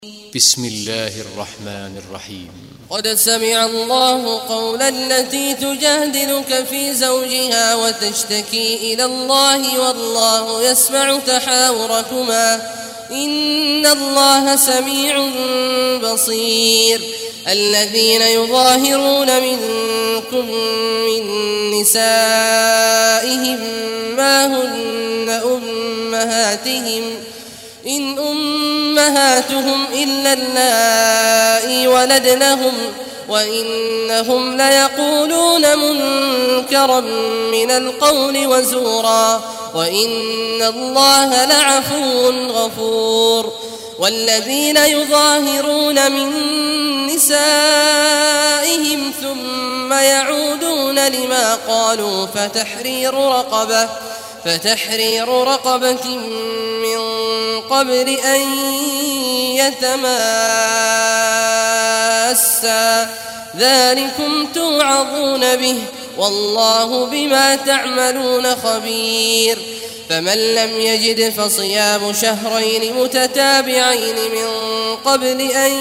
بسم الله الرحمن الرحيم. قد سمع الله قول التي تجادلك في زوجها وتشتكي إلى الله والله يسمع تحاوركما إن الله سميع بصير. الذين يظاهرون منكم من نسائهم ما هن أمهاتهم إن أمهاتهم إلا اللائي ولدنهم وإنهم ليقولون منكرا من القول وزورا وإن الله لعفو غفور. والذين يظاهرون من نسائهم ثم يعودون لما قالوا فتحرير رقبة من قبل أن يتماسا ذلكم توعظون به والله بما تعملون خبير. فمن لم يجد فصيام شهرين متتابعين من قبل أن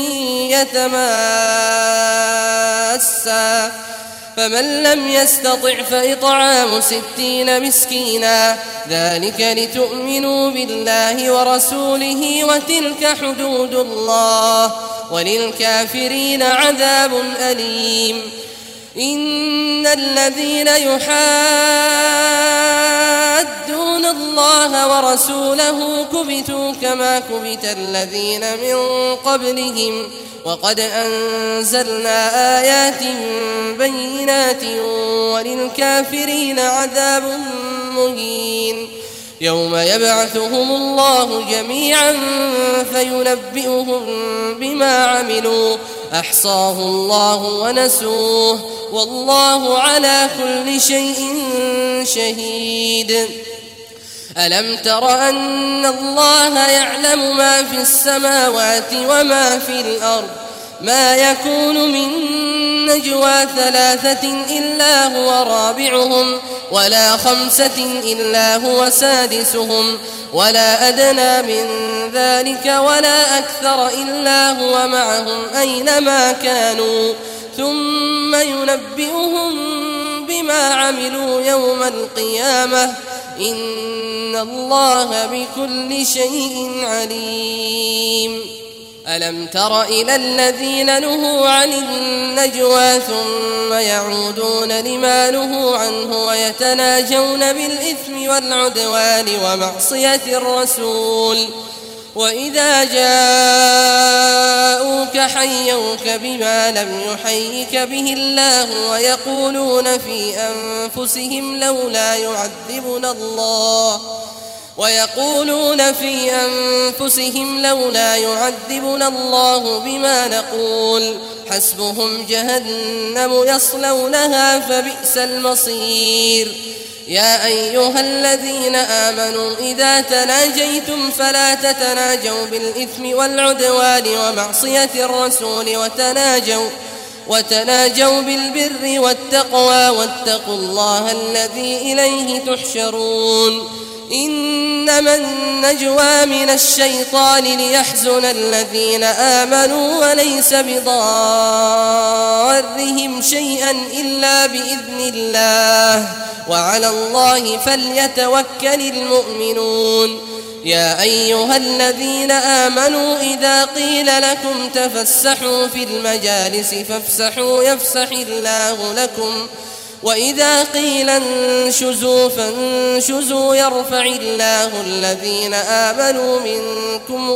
يتماسا فمن لم يستطع فإطعام 60 مسكينا ذلك لتؤمنوا بالله ورسوله وتلك حدود الله وللكافرين عذاب أليم. إن الذين يحادون الله ورسوله كبتوا كما كبت الذين من قبلهم وقد أنزلنا آيات بينات وللكافرين عذاب مهين. يوم يبعثهم الله جميعا فينبئهم بما عملوا أحصاه الله ونسوه والله على كل شيء شهيد. ألم تر أن الله يعلم ما في السماوات وما في الأرض ما يكون من نجوى 3 إلا هو رابعهم ولا 5 إلا هو سادسهم ولا أدنى من ذلك ولا أكثر إلا هو معهم أينما كانوا ثم ينبئهم بما عملوا يوم القيامة إن الله بكل شيء عليم. ألم تر إلى الذين نهوا عن النجوى ثم يعودون لما نهوا عنه ويتناجون بالإثم والعدوان ومعصية الرسول وإذا جاءوك حيوك بما لم يحيك به الله ويقولون في أنفسهم لولا يعذبنا الله بما نقول حسبهم جهنم يصلونها فبئس المصير. يا أيها الذين آمنوا إذا تناجيتم فلا تتناجوا بالإثم والعدوان ومعصية الرسول وتناجوا بالبر والتقوى واتقوا الله الذي إليه تحشرون. إنما النجوى من الشيطان ليحزن الذين آمنوا وليس بضارهم شيئا إلا بإذن الله وعلى الله فليتوكل المؤمنون. يا أيها الذين آمنوا إذا قيل لكم تفسحوا في المجالس فافسحوا يفسح الله لكم وإذا قيل انشزوا فانشزوا يرفع الله الذين آمنوا منكم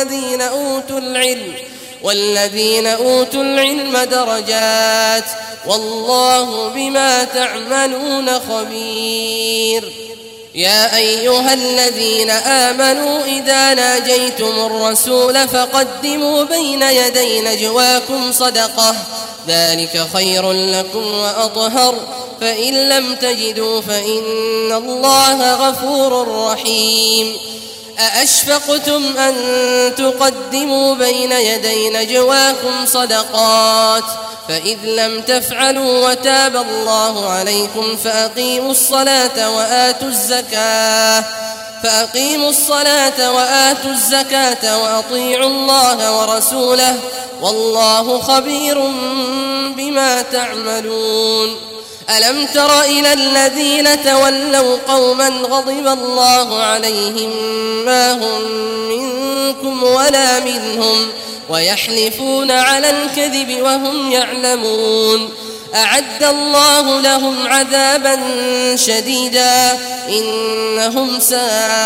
والذين أوتوا العلم درجات والله بما تعملون خبير. يا أيها الذين آمنوا إذا ناجيتم الرسول فقدموا بين يدي نجواكم صدقة ذلك خير لكم وأطهر فإن لم تجدوا فإن الله غفور رحيم. أأشفقتم أن تقدموا بين يدي نجواكم صدقات فإذ لم تفعلوا وتاب الله عليكم فأقيموا الصلاة وآتوا الزكاة فأقيموا الصلاة وآتوا الزكاة وأطيعوا الله ورسوله والله خبير بما تعملون. ألم تر إلى الذين تولوا قوما غضب الله عليهم ما هم منكم ولا منهم ويحلفون على الكذب وهم يعلمون أعد الله لهم عذابا شديدا إنهم ساء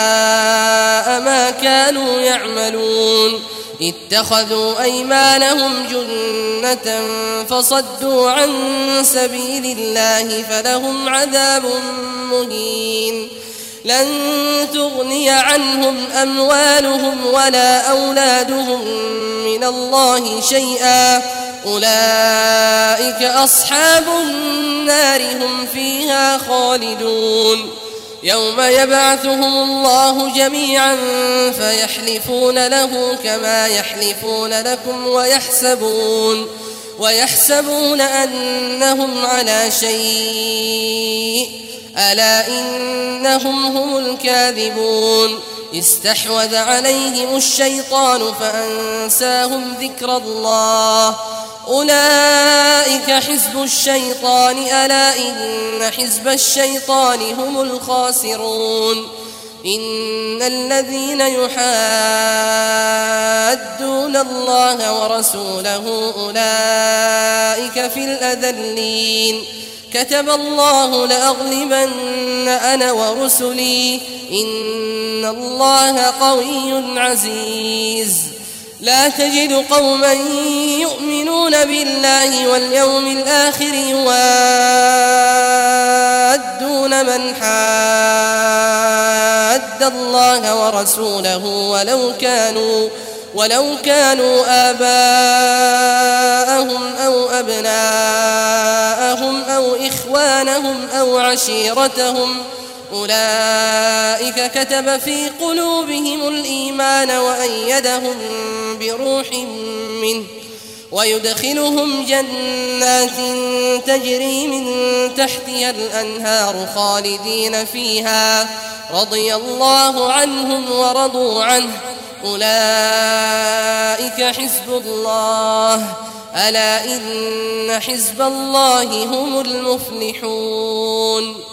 ما كانوا يعملون. اتخذوا أيمانهم جنة فصدوا عن سبيل الله فلهم عذاب مهين. لن تغني عنهم أموالهم ولا أولادهم من الله شيئا أولئك أصحاب النار هم فيها خالدون. يوم يبعثهم الله جميعا فيحلفون له كما يحلفون لكم ويحسبون أنهم على شيء ألا إنهم هم الكاذبون. استحوذ عليهم الشيطان فأنساهم ذكر الله أولئك حزب الشيطان ألا إن حزب الشيطان هم الخاسرون. إن الذين يحادون الله ورسوله أولئك في الأذلين. كتب الله لأغلبن أنا ورسلي إن الله قوي عزيز. لا تجد قوما يؤمنون بالله واليوم الآخر يوادون من حاد الله ورسوله ولو كانوا آباءهم أو أبناءهم أو إخوانهم أو عشيرتهم أولئك كتب في قلوبهم الإيمان وأيدهم بروح منه ويدخلهم جنات تجري من تحتها الأنهار خالدين فيها رضي الله عنهم ورضوا عنه أولئك حزب الله ألا إن حزب الله هم المفلحون.